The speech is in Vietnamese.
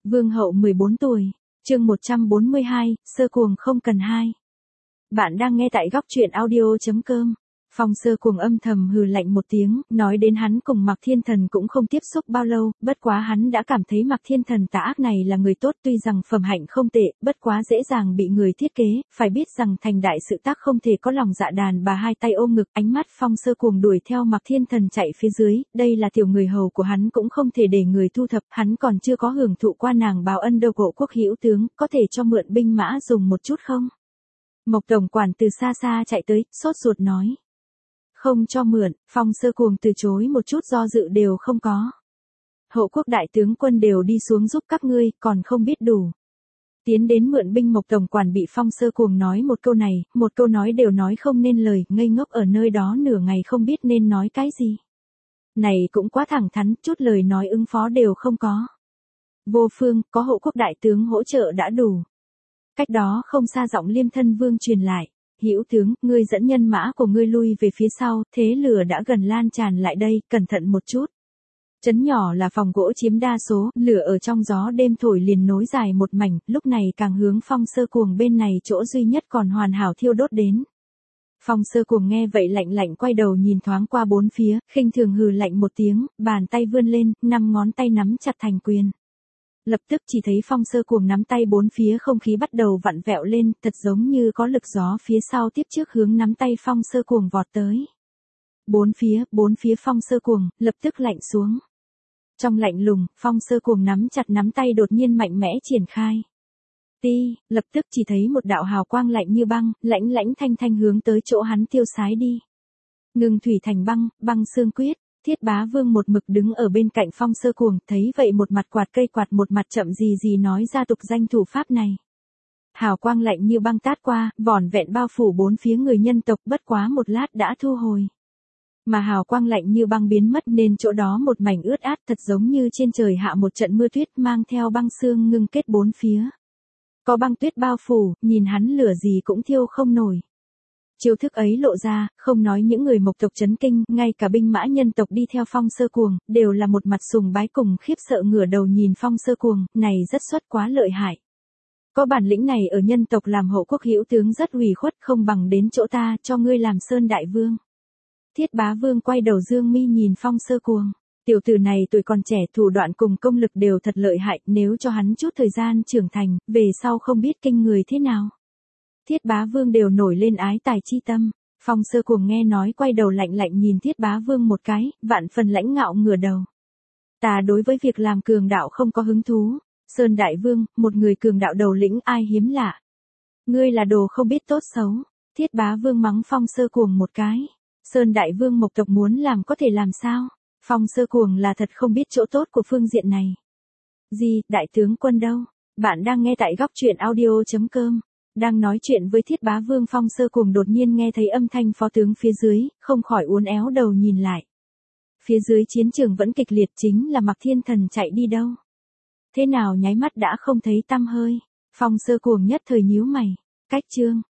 Vương hậu 14 tuổi, chương 142, Sơ Cuồng không cần hai. Bạn đang nghe tại góc truyện audio.com. Phong Sơ Cuồng âm thầm hừ lạnh một tiếng, nói đến hắn cùng Mạc Thiên Thần cũng không tiếp xúc bao lâu, bất quá hắn đã cảm thấy Mạc Thiên Thần tà ác này là người tốt, tuy rằng phẩm hạnh không tệ, bất quá dễ dàng bị người thiết kế, phải biết rằng thành đại sự tác không thể có lòng dạ đàn bà. Hai tay ôm ngực, ánh mắt Phong Sơ Cuồng đuổi theo Mạc Thiên Thần chạy phía dưới, đây là tiểu người hầu của hắn cũng không thể để người thu thập, hắn còn chưa có hưởng thụ qua nàng báo ân đâu. Hộ quốc hữu tướng, có thể cho mượn binh mã dùng một chút không? Mộc tổng quản từ xa xa chạy tới, sốt ruột nói. Không cho mượn. Phong Sơ Cuồng từ chối, một chút do dự đều không có. Hộ quốc đại tướng quân đều đi xuống giúp các ngươi, còn không biết đủ. Tiến đến mượn binh. Mộc tổng quản bị Phong Sơ Cuồng nói một câu này, một câu nói đều nói không nên lời, ngây ngốc ở nơi đó nửa ngày không biết nên nói cái gì. Này cũng quá thẳng thắn, chút lời nói ứng phó đều không có. Vô phương, có hộ quốc đại tướng hỗ trợ đã đủ. Cách đó không xa giọng Liêm Thân Vương truyền lại. Hữu tướng, ngươi dẫn nhân mã của ngươi lui về phía sau, thế lửa đã gần lan tràn lại đây, cẩn thận một chút. Trấn nhỏ là phòng gỗ chiếm đa số, lửa ở trong gió đêm thổi liền nối dài một mảnh, lúc này càng hướng Phong Sơ Cuồng bên này chỗ duy nhất còn hoàn hảo thiêu đốt đến. Phong Sơ Cuồng nghe vậy lạnh lạnh quay đầu nhìn thoáng qua bốn phía, khinh thường hừ lạnh một tiếng, bàn tay vươn lên, 5 ngón tay nắm chặt thành quyền. Lập tức chỉ thấy Phong Sơ Cuồng nắm tay bốn phía không khí bắt đầu vặn vẹo lên, thật giống như có lực gió phía sau tiếp trước hướng nắm tay Phong Sơ Cuồng vọt tới. Bốn phía Phong Sơ Cuồng, lập tức lạnh xuống. Trong lạnh lùng, Phong Sơ Cuồng nắm chặt nắm tay đột nhiên mạnh mẽ triển khai. Lập tức chỉ thấy một đạo hào quang lạnh như băng, lãnh thanh hướng tới chỗ hắn tiêu sái đi. Ngưng thủy thành băng, băng xương quyết. Thiết Bá Vương một mực đứng ở bên cạnh Phong Sơ Cuồng, thấy vậy một mặt quạt cây quạt một mặt chậm gì nói ra tục danh thủ pháp này. Hào quang lạnh như băng tát qua, vỏn vẹn bao phủ bốn phía người nhân tộc, bất quá một lát đã thu hồi. Mà hào quang lạnh như băng biến mất nên chỗ đó một mảnh ướt át, thật giống như trên trời hạ một trận mưa tuyết mang theo băng sương ngưng kết bốn phía. Có băng tuyết bao phủ, nhìn hắn lửa gì cũng thiêu không nổi. Chiêu thức ấy lộ ra, không nói những người Mộc tộc chấn kinh, ngay cả binh mã nhân tộc đi theo Phong Sơ Cuồng, đều là một mặt sùng bái cùng khiếp sợ ngửa đầu nhìn Phong Sơ Cuồng, này rất xuất quá lợi hại. Có bản lĩnh này ở nhân tộc làm hộ quốc hữu tướng rất ủy khuất, không bằng đến chỗ ta, cho ngươi làm Sơn Đại Vương. Thiết Bá Vương quay đầu dương mi nhìn Phong Sơ Cuồng. Tiểu tử này tuổi còn trẻ, thủ đoạn cùng công lực đều thật lợi hại, nếu cho hắn chút thời gian trưởng thành, về sau không biết kinh người thế nào. Thiết Bá Vương đều nổi lên ái tài chi tâm. Phong Sơ Cuồng nghe nói quay đầu lạnh nhìn Thiết Bá Vương một cái, vạn phần lãnh ngạo ngửa đầu. Ta đối với việc làm cường đạo không có hứng thú. Sơn Đại Vương, một người cường đạo đầu lĩnh ai hiếm lạ. Ngươi là đồ không biết tốt xấu. Thiết Bá Vương mắng Phong Sơ Cuồng một cái. Sơn Đại Vương Mộc tộc muốn làm có thể làm sao? Phong Sơ Cuồng là thật không biết chỗ tốt của phương diện này. Gì, đại tướng quân đâu? Bạn đang nghe tại góc truyện audio.com. Đang nói chuyện với Thiết Bá Vương, Phong Sơ Cuồng đột nhiên nghe thấy âm thanh phó tướng phía dưới, không khỏi uốn éo đầu nhìn lại. Phía dưới chiến trường vẫn kịch liệt, chính là Mạc Thiên Thần chạy đi đâu? Thế nào nháy mắt đã không thấy tăm hơi? Phong Sơ Cuồng nhất thời nhíu mày. Cách chương,